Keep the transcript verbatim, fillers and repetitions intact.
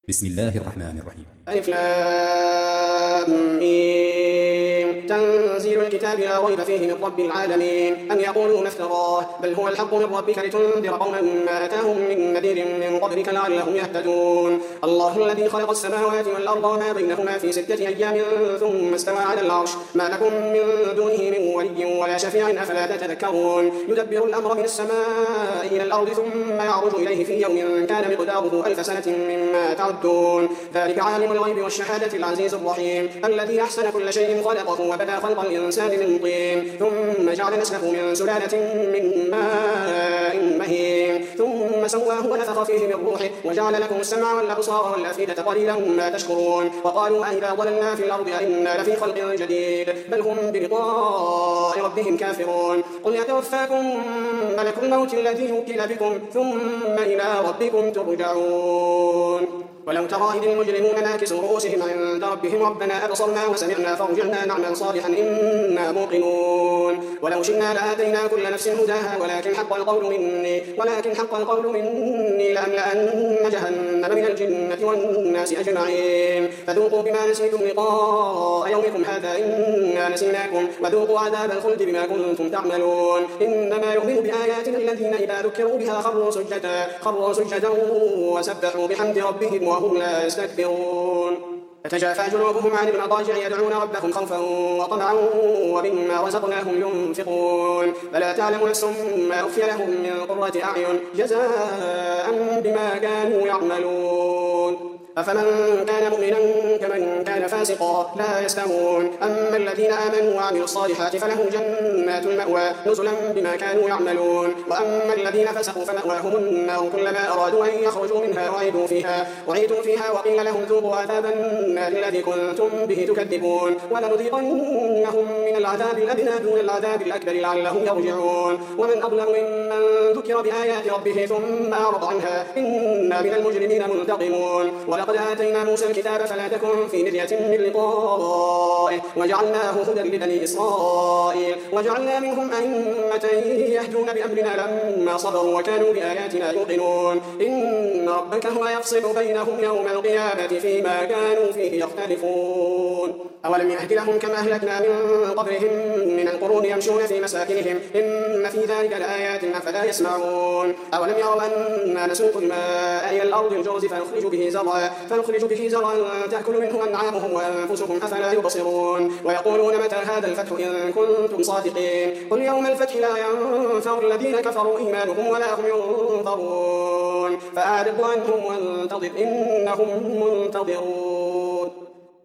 بسم الله الرحمن الرحيم. ألف لام ميم. تنزيل الكتاب لا ريب فيه من رب العالمين. أم يقولون افتراه بل هو الحق من ربك لتنذر قوما ما أتاهم من نذير من قبلك لعلهم يهتدون. الله الذي خلق السماوات والأرض وما بينهما في ستة أيام ثم استوى على العرش ما لكم من دونه من ولي ولا شفيع أفلا تتذكرون. يدبر الأمر من السماء إلى الأرض ثم يعرج إليه في يوم كان مقداره ألف سنة مما تعدون. ذلك عالم الغيب والشهادة العزيز الرحيم الذي أحسن كل شيء خلقه وبدأ خلق الإنسان من طين ثم جعل نسله من سلالة من ماء مهين ثم سواه ونفخ فيه من روحه وجعل لكم السمع والأبصار والأفئدة قليلا ما تشكرون. وقالوا أئذا ضللنا في الأرض أئنا لفي خلق جديد بل هم بلقاء ربهم كافرون. قل يتوفاكم ملك الموت الذي وكل بكم ثم إلى ربكم ترجعون. ولو ترى إذ المجرمون ناكسوا رؤوسهم عند ربهم ربنا أبصرنا وسمعنا فارجعنا نعمل صالحا إنا موقنون. ولو شئنا لآتينا كل نفس هداها ولكن حق القول مني ولكن حق القول مني لأملأن جهنم من الجنة والناس أجمعين. فذوقوا بما نسيتم لقاء يومكم هذا إنا نسيناكم وذوقوا عذاب الخلد بما كنتم تعملون. إنما يؤمن بآياتنا الذين إذا ذكروا بها خروا سجدا خروا سجدا وسبحوا بحمد ربهم وهم لا يستكبرون. تتجافى جنوبهم عن المضاجع يدعون ربهم خوفا وطمعا ومما رزقناهم ينفقون. فلا تعلم نفس ما أخفي لهم من قرة أعين جزاء بما كانوا يعملون. أفمن كان مؤمنا كمن كان فاسقا لا يستوون. أما الذين آمنوا وعملوا الصالحات فلهم جنات المأوى نزلا بما كانوا يعملون. وأما الذين فسقوا فمأواهم النار كلما أرادوا أن يخرجوا منها أعيدوا فيها أعيدوا فيها وقيل لهم ذوقوا عذاب النار الذي كنتم به تكذبون. ولنذيقنهم من العذاب الأدنى دون العذاب الأكبر لعلهم يرجعون. ومن أظلم ممن ذكر بآيات ربه ثم أعرض عنها إنا من المجرمين منتقمون. ولقد آتينا موسى الكتاب فلا تكن في مرية من لقائه وجعلناه هدى لبني إسرائيل وجعلنا منهم أئمة يهدون بأمرنا لما صبروا وكانوا بآياتنا يوقنون. إن ربك هو يفصل بينهم يوم القيامة فيما كانوا فيه يختلفون. أولم يهد لهم كما أهلكنا من قبلهم من القرون يمشون في مساكنهم إن في ذلك لآيات أفلا يسمعون. أولم يروا أنا نسوق الماء إلى الأرض الجرز فنخرج به زرعا فنخرج به زرعا تأكل منه أنعامهم وأنفسهم أفلا يبصرون. ويقولون متى هذا الفتح إن كنتم صادقين. قل يوم الفتح لا ينفع الذين كفروا إيمانهم ولا هم ينظرون. فأعرض عنهم وانتظر إنهم منتظرون.